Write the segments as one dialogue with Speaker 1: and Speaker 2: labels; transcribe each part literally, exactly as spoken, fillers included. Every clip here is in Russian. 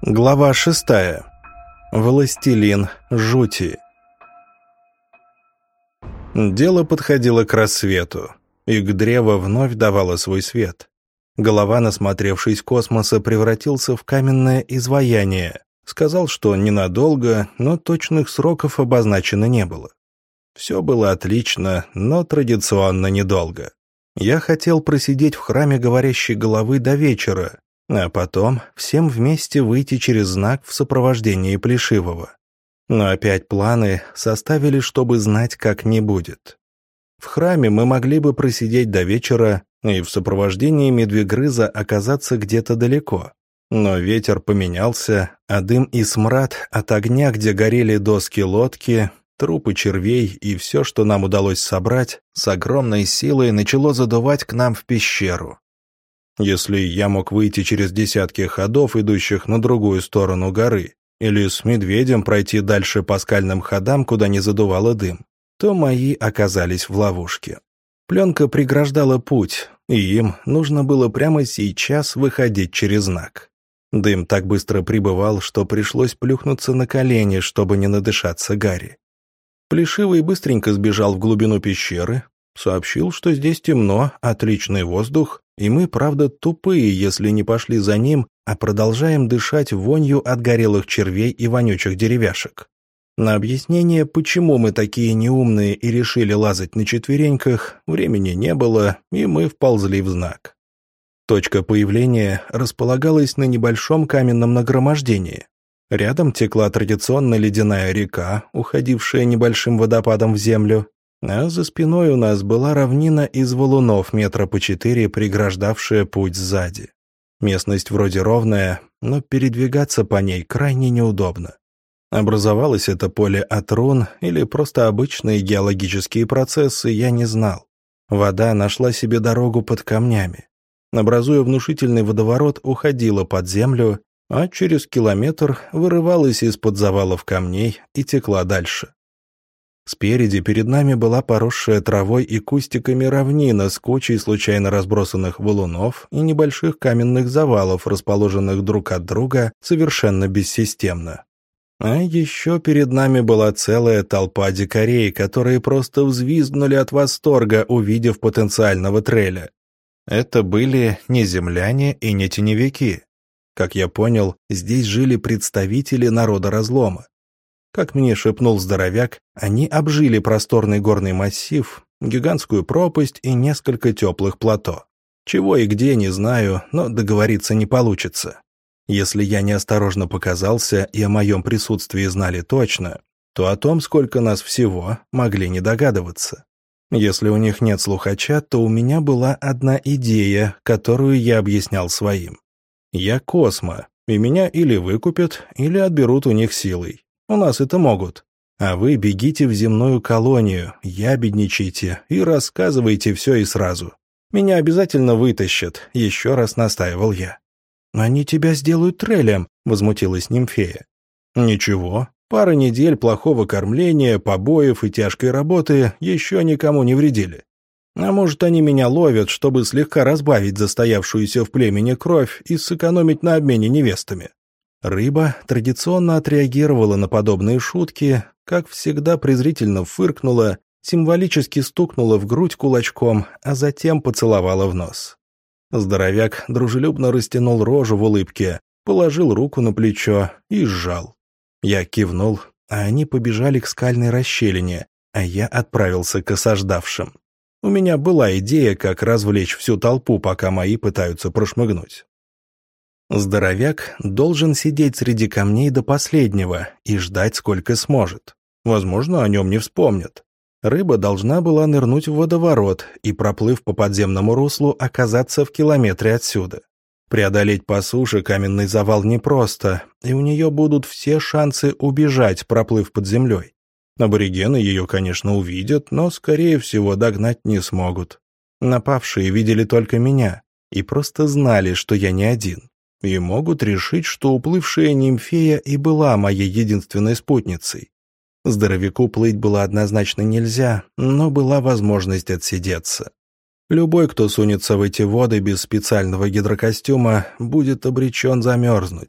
Speaker 1: Глава шестая. Властелин жути. Дело подходило к рассвету, и к древу вновь давало свой свет. Голова, насмотревшись космоса, превратился в каменное изваяние. Сказал, что ненадолго, но точных сроков обозначено не было. Все было отлично, но традиционно недолго. Я хотел просидеть в храме говорящей головы до вечера, а потом всем вместе выйти через знак в сопровождении Плешивого. Но опять планы составили, чтобы знать, как не будет. В храме мы могли бы просидеть до вечера и в сопровождении Медвегрыза оказаться где-то далеко. Но ветер поменялся, а дым и смрад от огня, где горели доски лодки, трупы червей и все, что нам удалось собрать, с огромной силой начало задувать к нам в пещеру. Если я мог выйти через десятки ходов, идущих на другую сторону горы, или с медведем пройти дальше по скальным ходам, куда не задувало дым, то мои оказались в ловушке. Пленка преграждала путь, и им нужно было прямо сейчас выходить через знак. Дым так быстро прибывал, что пришлось плюхнуться на колени, чтобы не надышаться гари. Плешивый быстренько сбежал в глубину пещеры, сообщил, что здесь темно, отличный воздух, и мы, правда, тупые, если не пошли за ним, а продолжаем дышать вонью от горелых червей и вонючих деревяшек. На объяснение, почему мы такие неумные и решили лазать на четвереньках, времени не было, и мы вползли в знак. Точка появления располагалась на небольшом каменном нагромождении. Рядом текла традиционно ледяная река, уходившая небольшим водопадом в землю, а за спиной у нас была равнина из валунов метра по четыре, преграждавшая путь сзади. Местность вроде ровная, но передвигаться по ней крайне неудобно. Образовалось это поле от рун или просто обычные геологические процессы, я не знал. Вода нашла себе дорогу под камнями. Образуя внушительный водоворот, уходила под землю, а через километр вырывалась из-под завалов камней и текла дальше. Спереди перед нами была поросшая травой и кустиками равнина с кучей случайно разбросанных валунов и небольших каменных завалов, расположенных друг от друга совершенно бессистемно. А еще перед нами была целая толпа дикарей, которые просто взвизгнули от восторга, увидев потенциального треля. Это были не земляне и не теневики. Как я понял, здесь жили представители народа разлома. Как мне шепнул здоровяк, они обжили просторный горный массив, гигантскую пропасть и несколько теплых плато. Чего и где, не знаю, но договориться не получится. Если я неосторожно показался и о моем присутствии знали точно, то о том, сколько нас всего, могли не догадываться. Если у них нет слухача, то у меня была одна идея, которую я объяснял своим. Я Космо, и меня или выкупят, или отберут у них силой. У нас это могут. А вы бегите в земную колонию, ябедничайте и рассказывайте все и сразу. Меня обязательно вытащат, еще раз настаивал я. «Они тебя сделают трелем», — возмутилась нимфея. «Ничего, пара недель плохого кормления, побоев и тяжкой работы еще никому не вредили. А может, они меня ловят, чтобы слегка разбавить застоявшуюся в племени кровь и сэкономить на обмене невестами». Рыба традиционно отреагировала на подобные шутки, как всегда презрительно фыркнула, символически стукнула в грудь кулачком, а затем поцеловала в нос. Здоровяк дружелюбно растянул рожу в улыбке, положил руку на плечо и сжал. Я кивнул, а они побежали к скальной расщелине, а я отправился к осаждавшим. У меня была идея, как развлечь всю толпу, пока мои пытаются прошмыгнуть. Здоровяк должен сидеть среди камней до последнего и ждать, сколько сможет. Возможно, о нем не вспомнят. Рыба должна была нырнуть в водоворот и, проплыв по подземному руслу, оказаться в километре отсюда. Преодолеть по суше каменный завал непросто, и у нее будут все шансы убежать, проплыв под землей. Аборигены ее, конечно, увидят, но, скорее всего, догнать не смогут. Напавшие видели только меня и просто знали, что я не один. И могут решить, что уплывшая нимфея и была моей единственной спутницей. Здоровяку плыть было однозначно нельзя, но была возможность отсидеться. Любой, кто сунется в эти воды без специального гидрокостюма, будет обречен замерзнуть.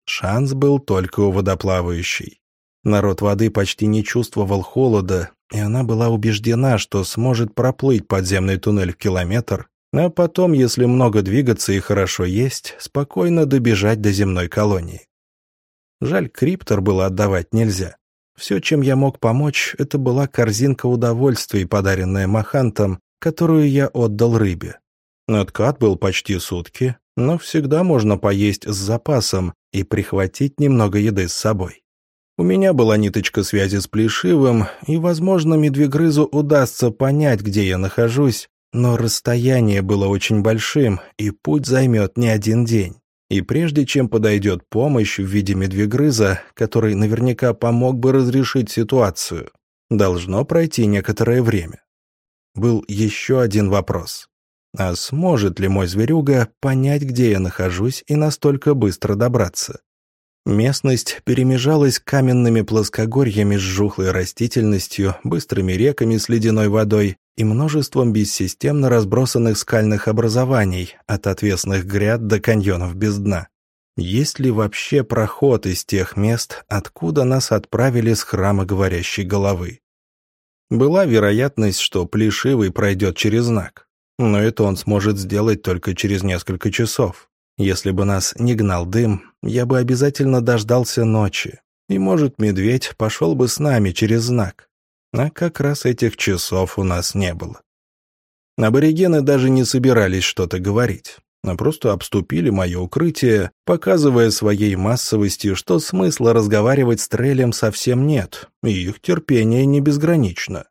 Speaker 1: Шанс был только у водоплавающей. Народ воды почти не чувствовал холода, и она была убеждена, что сможет проплыть подземный туннель в километр, а потом, если много двигаться и хорошо есть, спокойно добежать до земной колонии. Жаль, криптор было отдавать нельзя. Все, чем я мог помочь, это была корзинка удовольствий, подаренная Махантом, которую я отдал рыбе. Откат был почти сутки, но всегда можно поесть с запасом и прихватить немного еды с собой. У меня была ниточка связи с Плешивым, и, возможно, медвегрызу удастся понять, где я нахожусь, но расстояние было очень большим, и путь займет не один день. И прежде чем подойдет помощь в виде медвегрыза, который наверняка помог бы разрешить ситуацию, должно пройти некоторое время. Был еще один вопрос. А сможет ли мой зверюга понять, где я нахожусь, и настолько быстро добраться? Местность перемежалась каменными плоскогорьями с жухлой растительностью, быстрыми реками с ледяной водой и множеством бессистемно разбросанных скальных образований, от отвесных гряд до каньонов без дна. Есть ли вообще проход из тех мест, откуда нас отправили с храма говорящей головы? Была вероятность, что Плешивый пройдет через знак, но это он сможет сделать только через несколько часов. Если бы нас не гнал дым, я бы обязательно дождался ночи, и, может, медведь пошел бы с нами через знак. А как раз этих часов у нас не было. Аборигены даже не собирались что-то говорить, а просто обступили мое укрытие, показывая своей массовостью, что смысла разговаривать с Трелем совсем нет, и их терпение не безгранично.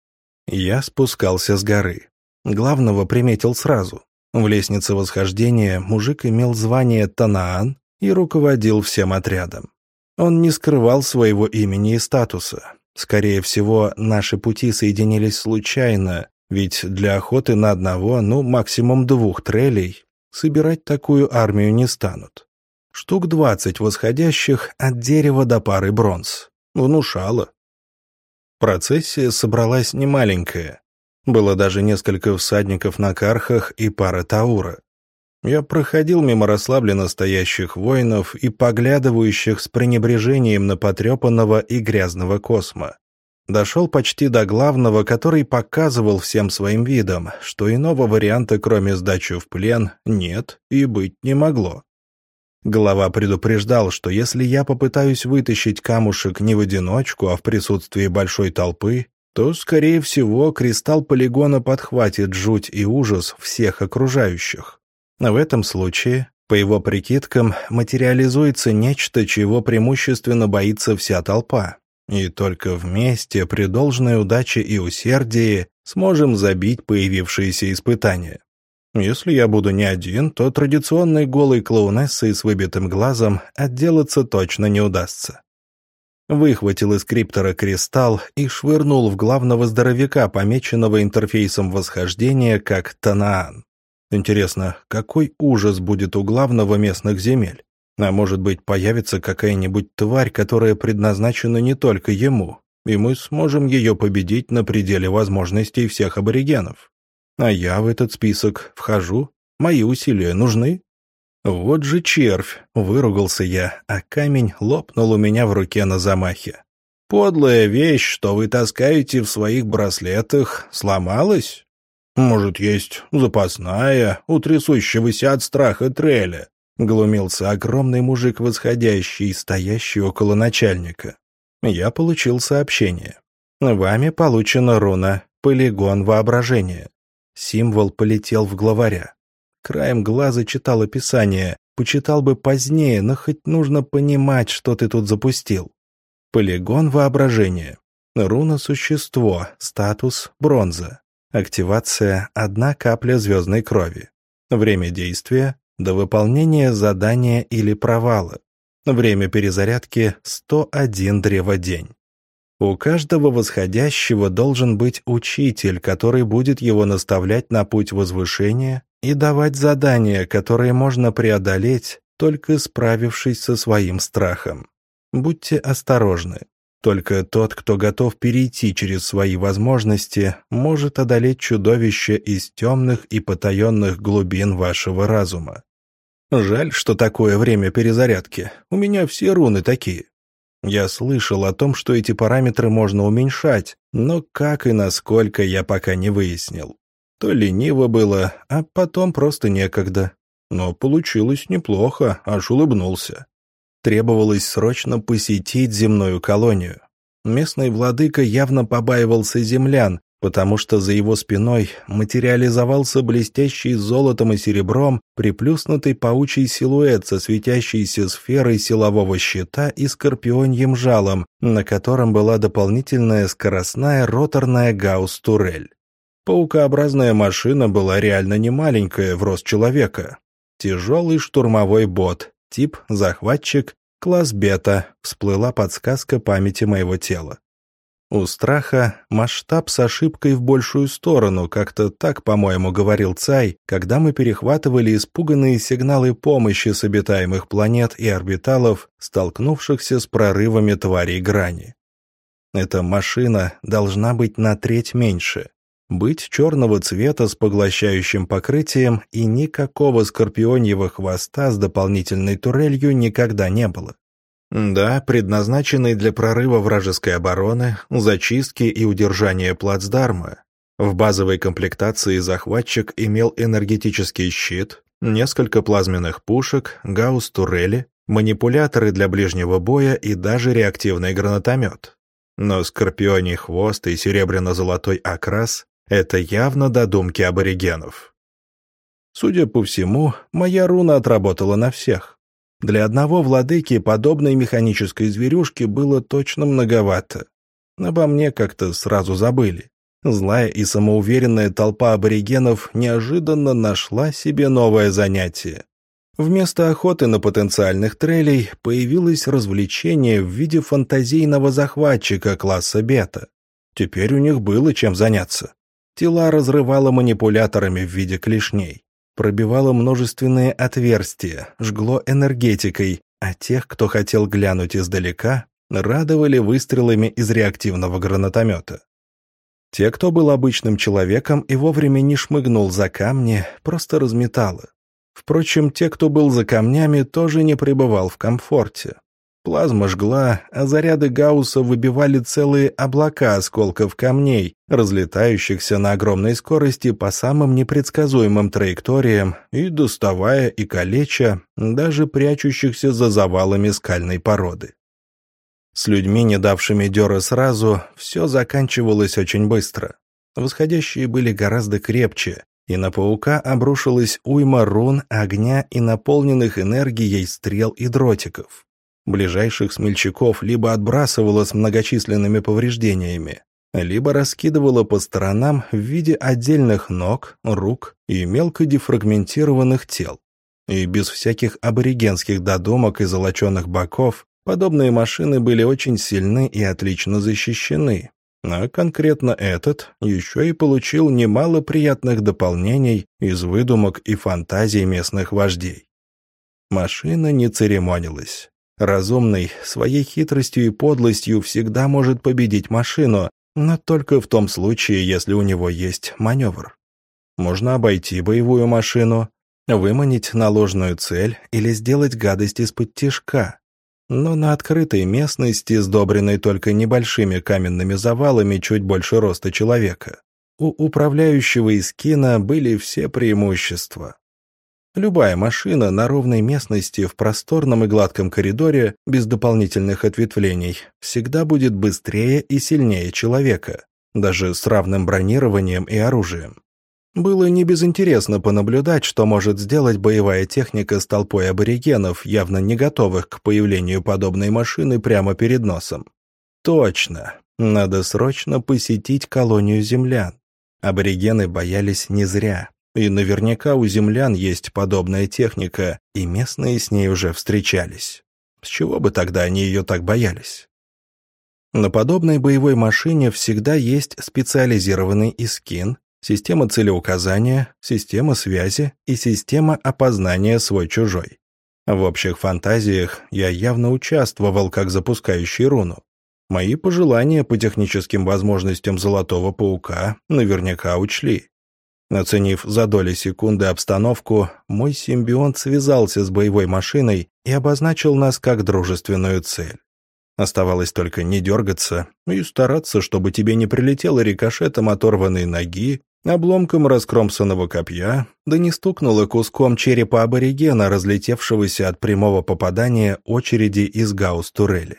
Speaker 1: Я спускался с горы. Главного приметил сразу. В лестнице восхождения мужик имел звание Танаан и руководил всем отрядом. Он не скрывал своего имени и статуса. Скорее всего, наши пути соединились случайно, ведь для охоты на одного, ну, максимум двух трелей, собирать такую армию не станут. Штук двадцать восходящих от дерева до пары бронз. Внушало. Процессия собралась немаленькая. Было даже несколько всадников на кархах и пара таура. Я проходил мимо расслабленно стоящих воинов и поглядывающих с пренебрежением на потрепанного и грязного космо. Дошел почти до главного, который показывал всем своим видом, что иного варианта, кроме сдачи в плен, нет и быть не могло. Глава предупреждал, что если я попытаюсь вытащить камушек не в одиночку, а в присутствии большой толпы, то, скорее всего, кристалл полигона подхватит жуть и ужас всех окружающих. В этом случае, по его прикидкам, материализуется нечто, чего преимущественно боится вся толпа. И только вместе, при должной удаче и усердии, сможем забить появившиеся испытания. Если я буду не один, то традиционной голой клоунессой с выбитым глазом отделаться точно не удастся. Выхватил из криптора кристалл и швырнул в главного здоровяка, помеченного интерфейсом восхождения как Танаан. Интересно, какой ужас будет у главного местных земель? А может быть, появится какая-нибудь тварь, которая предназначена не только ему, и мы сможем ее победить на пределе возможностей всех аборигенов. А я в этот список вхожу? Мои усилия нужны? «Вот же червь!» — выругался я, а камень лопнул у меня в руке на замахе. «Подлая вещь, что вы таскаете в своих браслетах, сломалась? Может, есть запасная, у трясущегося от страха Треля?» — глумился огромный мужик восходящий, стоящий около начальника. Я получил сообщение. «Вами получена руна «Полигон воображения». Символ полетел в главаря. Краем глаза читал описание, почитал бы позднее, но хоть нужно понимать, что ты тут запустил. Полигон воображения. Руна-существо, статус бронза. Активация одна капля звездной крови. Время действия до выполнения задания или провала. Время перезарядки сто один древодень. У каждого восходящего должен быть учитель, который будет его наставлять на путь возвышения и давать задания, которые можно преодолеть, только справившись со своим страхом. Будьте осторожны. Только тот, кто готов перейти через свои возможности, может одолеть чудовище из темных и потаенных глубин вашего разума. Жаль, что такое время перезарядки. У меня все руны такие. Я слышал о том, что эти параметры можно уменьшать, но как и насколько я пока не выяснил. То лениво было, а потом просто некогда. Но получилось неплохо, аж улыбнулся. Требовалось срочно посетить земную колонию. Местный владыка явно побаивался землян, потому что за его спиной материализовался блестящий золотом и серебром приплюснутый паучий силуэт со светящейся сферой силового щита и скорпионьим жалом, на котором была дополнительная скоростная роторная гаусс-турель. Паукообразная машина была реально немаленькая в рост человека. Тяжелый штурмовой бот, тип захватчик, класс бета, всплыла подсказка памяти моего тела. У страха масштаб с ошибкой в большую сторону, как-то так, по-моему, говорил Цай, когда мы перехватывали испуганные сигналы помощи с обитаемых планет и орбиталов, столкнувшихся с прорывами тварей грани. Эта машина должна быть на треть меньше, быть черного цвета с поглощающим покрытием, и никакого скорпионьего хвоста с дополнительной турелью никогда не было. Да, предназначенный для прорыва вражеской обороны, зачистки и удержания плацдарма. В базовой комплектации захватчик имел энергетический щит, несколько плазменных пушек, гаусс-турели, манипуляторы для ближнего боя и даже реактивный гранатомет. Но скорпионий хвост и серебряно-золотой окрас — это явно додумки аборигенов. Судя по всему, моя руна отработала на всех. Для одного владыки подобной механической зверюшки было точно многовато. Обо мне как-то сразу забыли. Злая и самоуверенная толпа аборигенов неожиданно нашла себе новое занятие. Вместо охоты на потенциальных трелей появилось развлечение в виде фантазийного захватчика класса бета. Теперь у них было чем заняться. Тела разрывало манипуляторами в виде клешней. Пробивало множественные отверстия, жгло энергетикой, а тех, кто хотел глянуть издалека, радовали выстрелами из реактивного гранатомета. Те, кто был обычным человеком и вовремя не шмыгнул за камни, просто разметало. Впрочем, те, кто был за камнями, тоже не пребывал в комфорте. Плазма жгла, а заряды Гаусса выбивали целые облака осколков камней, разлетающихся на огромной скорости по самым непредсказуемым траекториям и доставая и калеча даже прячущихся за завалами скальной породы. С людьми, не давшими дёра сразу, все заканчивалось очень быстро. Восходящие были гораздо крепче, и на паука обрушилась уйма рун, огня и наполненных энергией стрел и дротиков. Ближайших смельчаков либо отбрасывало с многочисленными повреждениями, либо раскидывало по сторонам в виде отдельных ног, рук и мелко дефрагментированных тел. И без всяких аборигенских додумок и золоченых боков подобные машины были очень сильны и отлично защищены. А конкретно этот еще и получил немало приятных дополнений из выдумок и фантазий местных вождей. Машина не церемонилась. Разумный своей хитростью и подлостью всегда может победить машину, но только в том случае, если у него есть маневр. Можно обойти боевую машину, выманить на ложную цель или сделать гадость из-под тишка. Но на открытой местности, сдобренной только небольшими каменными завалами чуть больше роста человека, у управляющего Искина были все преимущества. Любая машина на ровной местности в просторном и гладком коридоре без дополнительных ответвлений всегда будет быстрее и сильнее человека, даже с равным бронированием и оружием. Было не безинтересно понаблюдать, что может сделать боевая техника с толпой аборигенов, явно не готовых к появлению подобной машины прямо перед носом. Точно, надо срочно посетить колонию землян. Аборигены боялись не зря. И наверняка у землян есть подобная техника, и местные с ней уже встречались. С чего бы тогда они ее так боялись? На подобной боевой машине всегда есть специализированный искин, система целеуказания, система связи и система опознания свой-чужой. В общих фантазиях я явно участвовал как запускающий руну. Мои пожелания по техническим возможностям Золотого Паука наверняка учли. Оценив за доли секунды обстановку, мой симбионт связался с боевой машиной и обозначил нас как дружественную цель. Оставалось только не дергаться и стараться, чтобы тебе не прилетело рикошетом оторванной ноги, обломком раскромсанного копья, да не стукнуло куском черепа аборигена, разлетевшегося от прямого попадания очереди из гаусс-турели.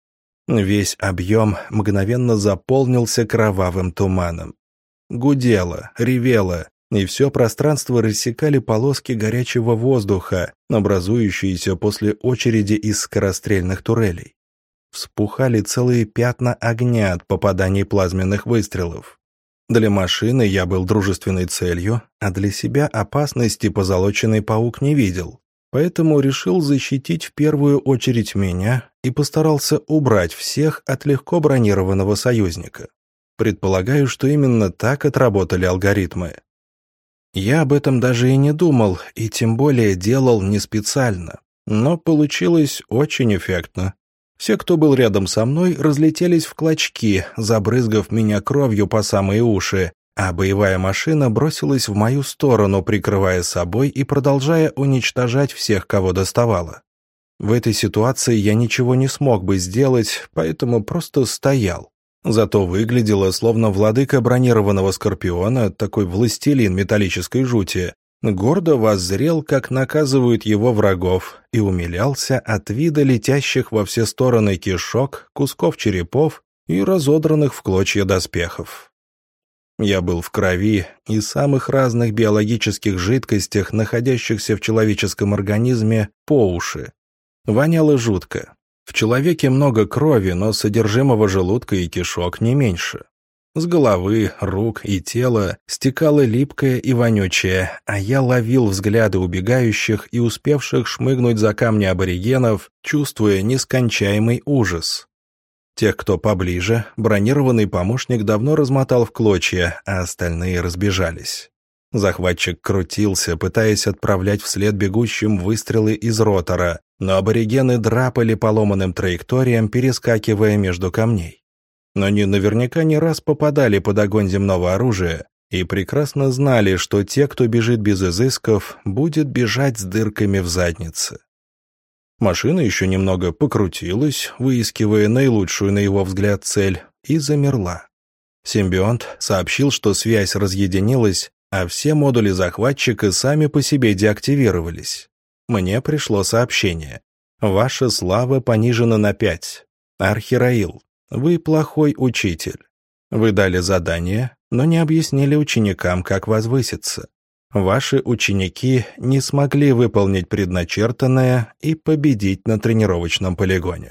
Speaker 1: Весь объем мгновенно заполнился кровавым туманом. Гудело, ревело, и все пространство рассекали полоски горячего воздуха, образующиеся после очереди из скорострельных турелей. Вспухали целые пятна огня от попаданий плазменных выстрелов. Для машины я был дружественной целью, а для себя опасности позолоченный паук не видел, поэтому решил защитить в первую очередь меня и постарался убрать всех от легко бронированного союзника. Предполагаю, что именно так отработали алгоритмы. Я об этом даже и не думал, и тем более делал не специально, но получилось очень эффектно. Все, кто был рядом со мной, разлетелись в клочки, забрызгав меня кровью по самые уши, а боевая машина бросилась в мою сторону, прикрывая собой и продолжая уничтожать всех, кого доставала. В этой ситуации я ничего не смог бы сделать, поэтому просто стоял. Зато выглядело, словно владыка бронированного скорпиона, такой властелин металлической жути, гордо воззрел, как наказывают его врагов, и умилялся от вида летящих во все стороны кишок, кусков черепов и разодранных в клочья доспехов. Я был в крови и самых разных биологических жидкостях, находящихся в человеческом организме, по уши. Воняло жутко. В человеке много крови, но содержимого желудка и кишок не меньше. С головы, рук и тела стекало липкое и вонючее, а я ловил взгляды убегающих и успевших шмыгнуть за камни аборигенов, чувствуя нескончаемый ужас. Тех, кто поближе, бронированный помощник давно размотал в клочья, а остальные разбежались. Захватчик крутился, пытаясь отправлять вслед бегущим выстрелы из ротора, но аборигены драпали по ломаным траекториям, перескакивая между камней. Но они наверняка не раз попадали под огонь земного оружия и прекрасно знали, что те, кто бежит без изысков, будет бежать с дырками в заднице. Машина еще немного покрутилась, выискивая наилучшую на его взгляд цель, и замерла. Симбионт сообщил, что связь разъединилась, а все модули захватчика сами по себе деактивировались. Мне пришло сообщение. Ваша слава понижена на пять. Архираил, вы плохой учитель. Вы дали задание, но не объяснили ученикам, как возвыситься. Ваши ученики не смогли выполнить предначертанное и победить на тренировочном полигоне.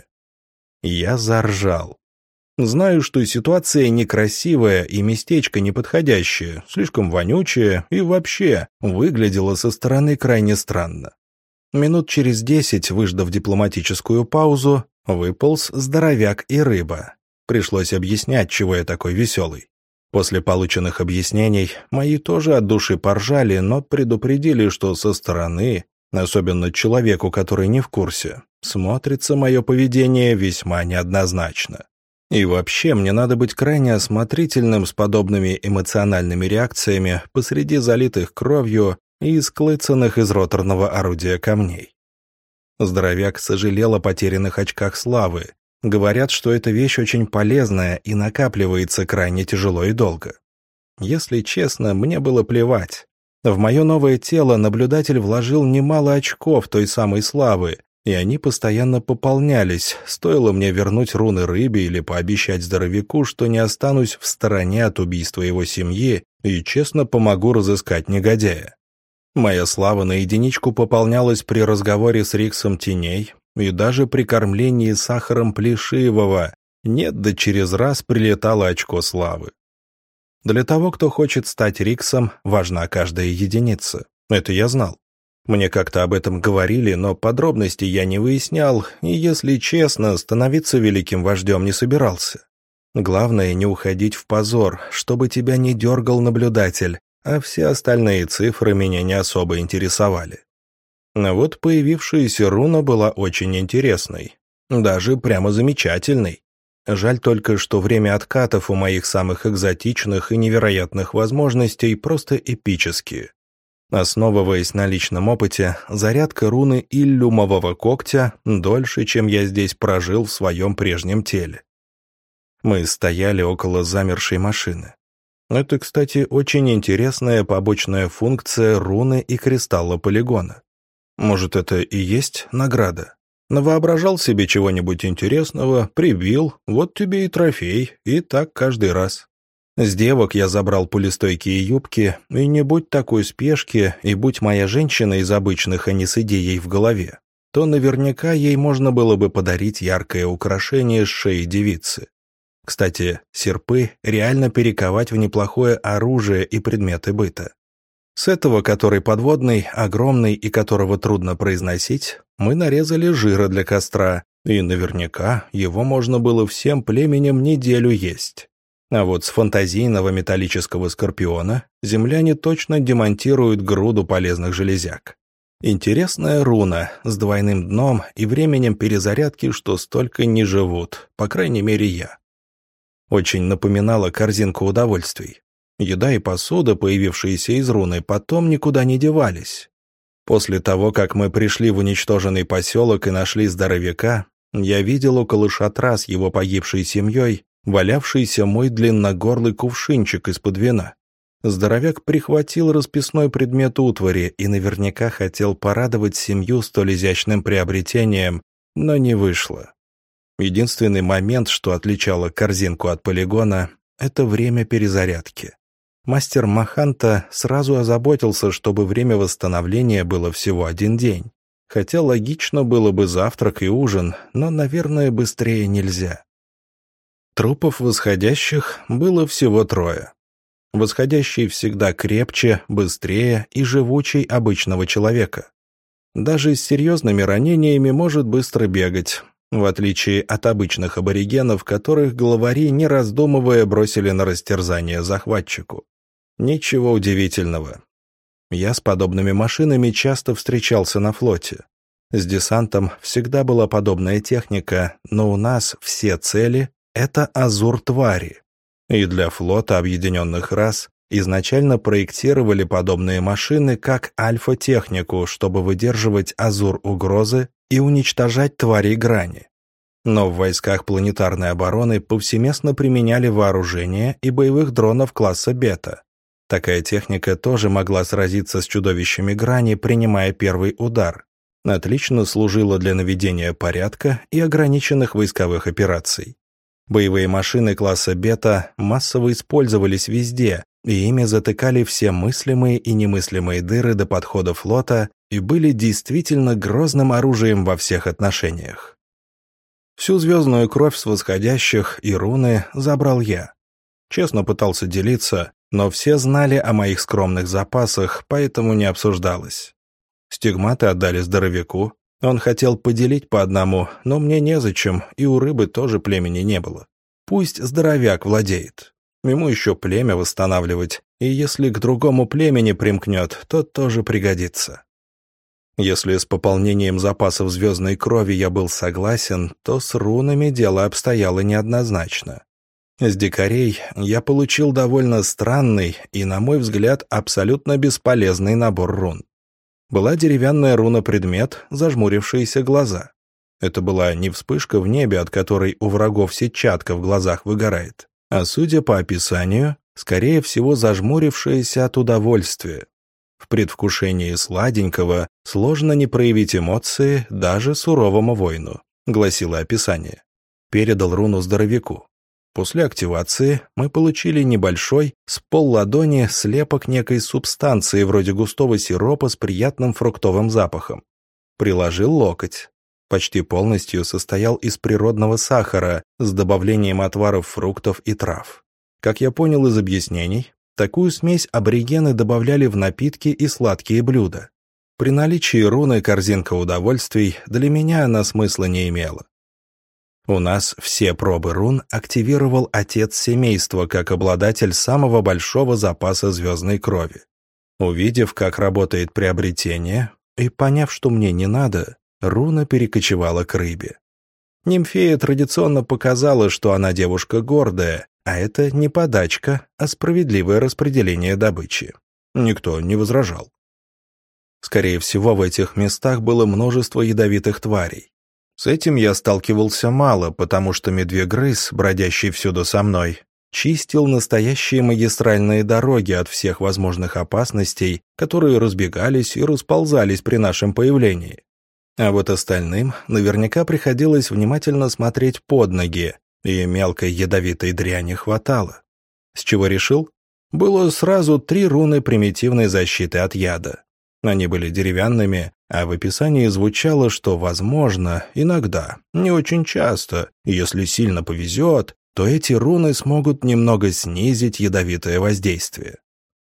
Speaker 1: Я заржал. Знаю, что ситуация некрасивая и местечко неподходящее, слишком вонючее и вообще выглядело со стороны крайне странно. Минут через десять, выждав дипломатическую паузу, выполз здоровяк и рыба. Пришлось объяснять, чего я такой веселый. После полученных объяснений мои тоже от души поржали, но предупредили, что со стороны, особенно человеку, который не в курсе, смотрится мое поведение весьма неоднозначно. И вообще мне надо быть крайне осмотрительным с подобными эмоциональными реакциями посреди залитых кровью и исклыцанных из роторного орудия камней. Здоровяк сожалел о потерянных очках славы. Говорят, что эта вещь очень полезная и накапливается крайне тяжело и долго. Если честно, мне было плевать. В мое новое тело наблюдатель вложил немало очков той самой славы, и они постоянно пополнялись, стоило мне вернуть руны рыбе или пообещать здоровяку, что не останусь в стороне от убийства его семьи и честно помогу разыскать негодяя. Моя слава на единичку пополнялась при разговоре с Риксом Теней и даже при кормлении сахаром Плешивого. Нет, да через раз прилетало очко славы. Для того, кто хочет стать Риксом, важна каждая единица. Это я знал. Мне как-то об этом говорили, но подробностей я не выяснял, и, если честно, становиться великим вождем не собирался. Главное не уходить в позор, чтобы тебя не дергал наблюдатель, а все остальные цифры меня не особо интересовали. Но вот появившаяся руна была очень интересной, даже прямо замечательной. Жаль только, что время откатов у моих самых экзотичных и невероятных возможностей просто эпические. Основываясь на личном опыте, зарядка руны иллюмового когтя дольше, чем я здесь прожил в своем прежнем теле. Мы стояли около замершей машины. Это, кстати, очень интересная побочная функция руны и кристалла полигона. Может, это и есть награда? Навоображал себе чего-нибудь интересного, прибил, вот тебе и трофей, и так каждый раз. С девок я забрал пулестойкие юбки, и не будь такой спешки, и будь моя женщина из обычных, а не с идеей в голове, то наверняка ей можно было бы подарить яркое украшение с шеи девицы. Кстати, серпы реально перековать в неплохое оружие и предметы быта. С этого, который подводный, огромный и которого трудно произносить, мы нарезали жира для костра, и наверняка его можно было всем племенем неделю есть. А вот с фантазийного металлического скорпиона земляне точно демонтируют груду полезных железяк. Интересная руна с двойным дном и временем перезарядки, что столько не живут, по крайней мере я. Очень напоминала корзинку удовольствий. Еда и посуда, появившиеся из руны, потом никуда не девались. После того, как мы пришли в уничтоженный поселок и нашли здоровяка, я видел около шатра с его погибшей семьей валявшийся мой длинногорлый кувшинчик из-под вина. Здоровяк прихватил расписной предмет утвари и наверняка хотел порадовать семью столь изящным приобретением, но не вышло. Единственный момент, что отличало корзинку от полигона, это время перезарядки. Мастер Маханта сразу озаботился, чтобы время восстановления было всего один день. Хотя логично было бы завтрак и ужин, но, наверное, быстрее нельзя. Трупов восходящих было всего трое. Восходящий всегда крепче, быстрее и живучей обычного человека. Даже с серьезными ранениями может быстро бегать, в отличие от обычных аборигенов, которых главари, не раздумывая, бросили на растерзание захватчику. Ничего удивительного. Я с подобными машинами часто встречался на флоте. С десантом всегда была подобная техника, но у нас все цели — это азур-твари. И для флота объединенных рас изначально проектировали подобные машины как альфа-технику, чтобы выдерживать азур-угрозы и уничтожать тварей грани. Но в войсках планетарной обороны повсеместно применяли вооружение и боевых дронов класса бета. Такая техника тоже могла сразиться с чудовищами грани, принимая первый удар. Отлично служила для наведения порядка и ограниченных войсковых операций. Боевые машины класса бета массово использовались везде, и ими затыкали все мыслимые и немыслимые дыры до подхода флота и были действительно грозным оружием во всех отношениях. Всю звездную кровь с восходящих и руны забрал я. Честно пытался делиться, но все знали о моих скромных запасах, поэтому не обсуждалось. Стигматы отдали здоровяку. Он хотел поделить по одному, но мне незачем, и у рыбы тоже племени не было. Пусть здоровяк владеет. Ему еще племя восстанавливать, и если к другому племени примкнет, то тоже пригодится. Если с пополнением запасов звездной крови я был согласен, то с рунами дело обстояло неоднозначно. С дикарей я получил довольно странный и, на мой взгляд, абсолютно бесполезный набор рун. Была деревянная руна-предмет, зажмурившиеся глаза. Это была не вспышка в небе, от которой у врагов сетчатка в глазах выгорает, а, судя по описанию, скорее всего, зажмурившиеся от удовольствия. В предвкушении сладенького сложно не проявить эмоции даже суровому воину, гласило описание. Передал руну здоровяку. После активации мы получили небольшой, с полладони, слепок некой субстанции вроде густого сиропа с приятным фруктовым запахом. Приложил локоть. Почти полностью состоял из природного сахара с добавлением отваров фруктов и трав. Как я понял из объяснений, такую смесь аборигены добавляли в напитки и сладкие блюда. При наличии руны корзинка удовольствий для меня она смысла не имела. У нас все пробы рун активировал отец семейства как обладатель самого большого запаса звездной крови. Увидев, как работает приобретение, и поняв, что мне не надо, руна перекочевала к рыбе. Нимфея традиционно показала, что она девушка гордая, а это не подачка, а справедливое распределение добычи. Никто не возражал. Скорее всего, в этих местах было множество ядовитых тварей. С этим я сталкивался мало, потому что медвегрыз, бродящий всюду со мной, чистил настоящие магистральные дороги от всех возможных опасностей, которые разбегались и расползались при нашем появлении. А вот остальным наверняка приходилось внимательно смотреть под ноги, и мелкой ядовитой дряни хватало. С чего решил? Было сразу три руны примитивной защиты от яда. Они были деревянными, а в описании звучало, что, возможно, иногда, не очень часто, если сильно повезет, то эти руны смогут немного снизить ядовитое воздействие.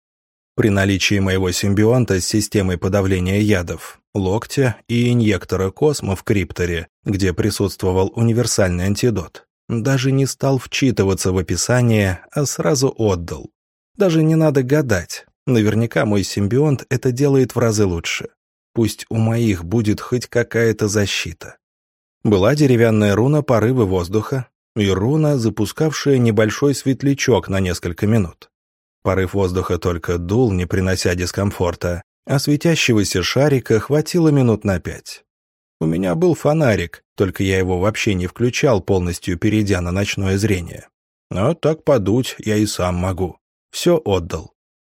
Speaker 1: При наличии моего симбионта с системой подавления ядов, локтя и инъектора Космо в крипторе, где присутствовал универсальный антидот, даже не стал вчитываться в описание, а сразу отдал. Даже не надо гадать. Наверняка мой симбионт это делает в разы лучше. Пусть у моих будет хоть какая-то защита. Была деревянная руна порывы воздуха и руна, запускавшая небольшой светлячок на несколько минут. Порыв воздуха только дул, не принося дискомфорта, а светящегося шарика хватило минут на пять. У меня был фонарик, только я его вообще не включал, полностью перейдя на ночное зрение. Но так подуть я и сам могу. Все отдал.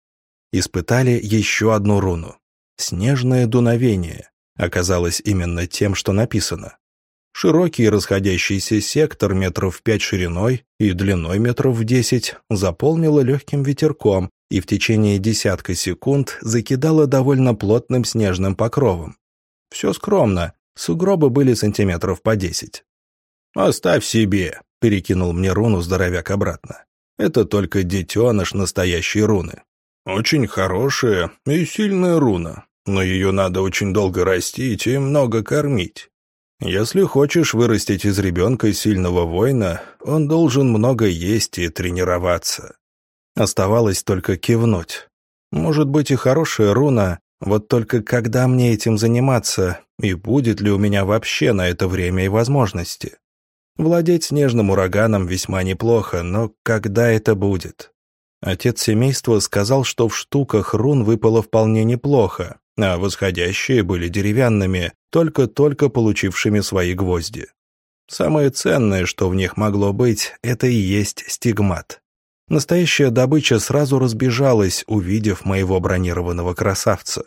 Speaker 1: Испытали еще одну руну. Снежное дуновение. Оказалось именно тем, что написано. Широкий расходящийся сектор метров в пять шириной и длиной метров в десять заполнило легким ветерком и в течение десятка секунд закидало довольно плотным снежным покровом. Все скромно, сугробы были сантиметров по десять. «Оставь себе», — перекинул мне руну здоровяк обратно. «Это только детеныш настоящей руны. Очень хорошая и сильная руна, но ее надо очень долго растить и много кормить. Если хочешь вырастить из ребенка сильного воина, он должен много есть и тренироваться». Оставалось только кивнуть. Может быть и хорошая руна, вот только когда мне этим заниматься, и будет ли у меня вообще на это время и возможности? Владеть снежным ураганом весьма неплохо, но когда это будет? Отец семейства сказал, что в штуках рун выпало вполне неплохо, а восходящие были деревянными, только-только получившими свои гвозди. Самое ценное, что в них могло быть, это и есть стигмат. Настоящая добыча сразу разбежалась, увидев моего бронированного красавца.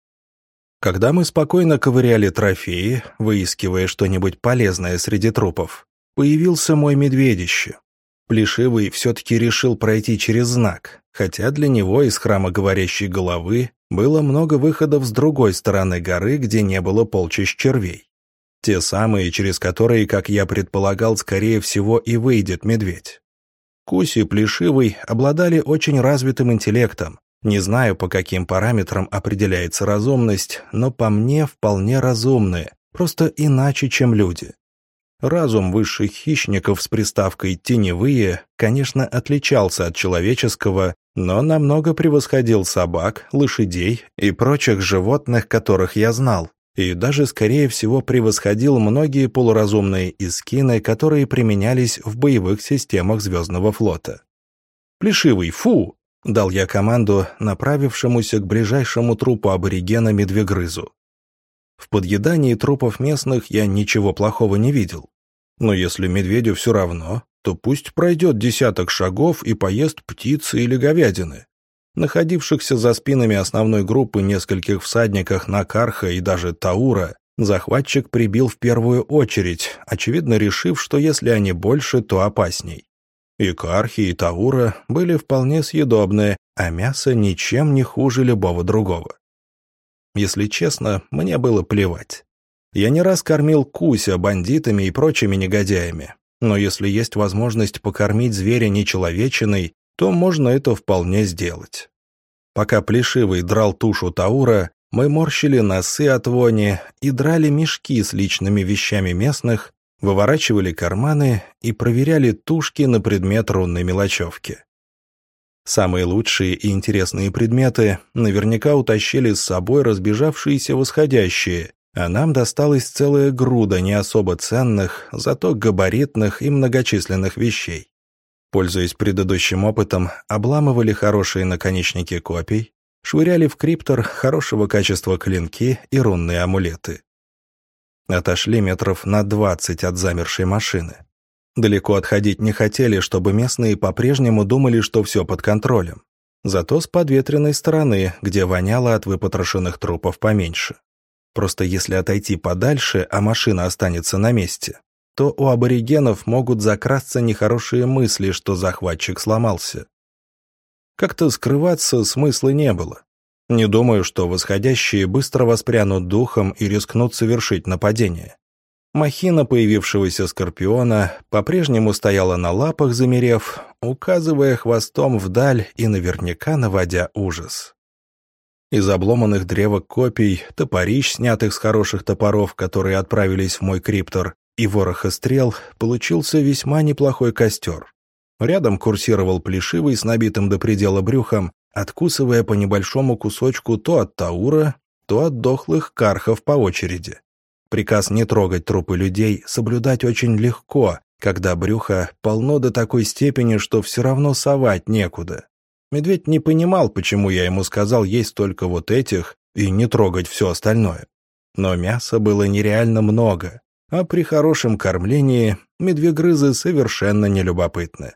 Speaker 1: Когда мы спокойно ковыряли трофеи, выискивая что-нибудь полезное среди трупов, появился мой медведище. Плешивый все-таки решил пройти через знак, хотя для него из храма говорящей головы было много выходов с другой стороны горы, где не было полчищ червей. Те самые, через которые, как я предполагал, скорее всего и выйдет медведь. Кусь и Плешивый обладали очень развитым интеллектом. Не знаю, по каким параметрам определяется разумность, но по мне вполне разумные, просто иначе, чем люди. Разум высших хищников с приставкой «теневые», конечно, отличался от человеческого, но намного превосходил собак, лошадей и прочих животных, которых я знал, и даже, скорее всего, превосходил многие полуразумные искины, которые применялись в боевых системах Звездного флота. «Плешивый, фу!» — дал я команду направившемуся к ближайшему трупу аборигена медвегрызу. В подъедании трупов местных я ничего плохого не видел. Но если медведю все равно, то пусть пройдет десяток шагов и поест птицы или говядины. Находившихся за спинами основной группы нескольких всадниках Накарха и даже Таура захватчик прибил в первую очередь, очевидно решив, что если они больше, то опасней. И Кархи, и Таура были вполне съедобные, а мясо ничем не хуже любого другого. Если честно, мне было плевать. Я не раз кормил Куся бандитами и прочими негодяями, но если есть возможность покормить зверя нечеловечиной, то можно это вполне сделать. Пока Плешивый драл тушу Таура, мы морщили носы от вони и драли мешки с личными вещами местных, выворачивали карманы и проверяли тушки на предмет рунной мелочевки. Самые лучшие и интересные предметы наверняка утащили с собой разбежавшиеся восходящие, А нам досталась целая груда не особо ценных, зато габаритных и многочисленных вещей. Пользуясь предыдущим опытом, обламывали хорошие наконечники копий, швыряли в криптор хорошего качества клинки и рунные амулеты. Отошли метров на двадцать от замершей машины. Далеко отходить не хотели, чтобы местные по-прежнему думали, что все под контролем. Зато с подветренной стороны, где воняло от выпотрошенных трупов поменьше. Просто если отойти подальше, а машина останется на месте, то у аборигенов могут закрасться нехорошие мысли, что захватчик сломался. Как-то скрываться смысла не было. Не думаю, что восходящие быстро воспрянут духом и рискнут совершить нападение. Махина появившегося скорпиона по-прежнему стояла на лапах, замерев, указывая хвостом вдаль и наверняка наводя ужас. Из обломанных древок копий, топорищ, снятых с хороших топоров, которые отправились в мой криптор, и вороха стрел, получился весьма неплохой костер. Рядом курсировал плешивый с набитым до предела брюхом, откусывая по небольшому кусочку то от таура, то от дохлых кархов по очереди. Приказ не трогать трупы людей соблюдать очень легко, когда брюхо полно до такой степени, что все равно совать некуда. Медведь не понимал, почему я ему сказал есть только вот этих и не трогать все остальное. Но мяса было нереально много, а при хорошем кормлении медвегрызы совершенно нелюбопытны.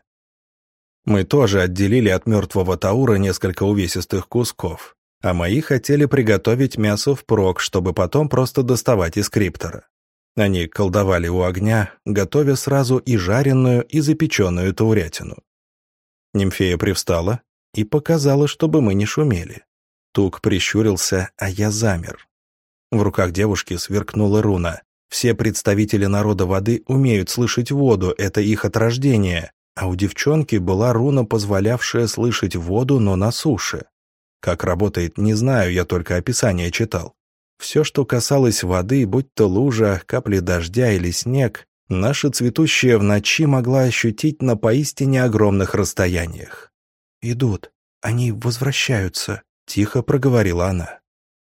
Speaker 1: Мы тоже отделили от мертвого таура несколько увесистых кусков, а мои хотели приготовить мясо впрок, чтобы потом просто доставать из криптора. Они колдовали у огня, готовя сразу и жареную, и запеченную таурятину. Нимфея привстала и показала, чтобы мы не шумели. Тук прищурился, а я замер. В руках девушки сверкнула руна. Все представители народа воды умеют слышать воду, это их от рождения, а у девчонки была руна, позволявшая слышать воду, но на суше. Как работает, не знаю, я только описание читал. Все, что касалось воды, будь то лужа, капли дождя или снег, наша цветущая в ночи могла ощутить на поистине огромных расстояниях. «Идут, они возвращаются», — тихо проговорила она.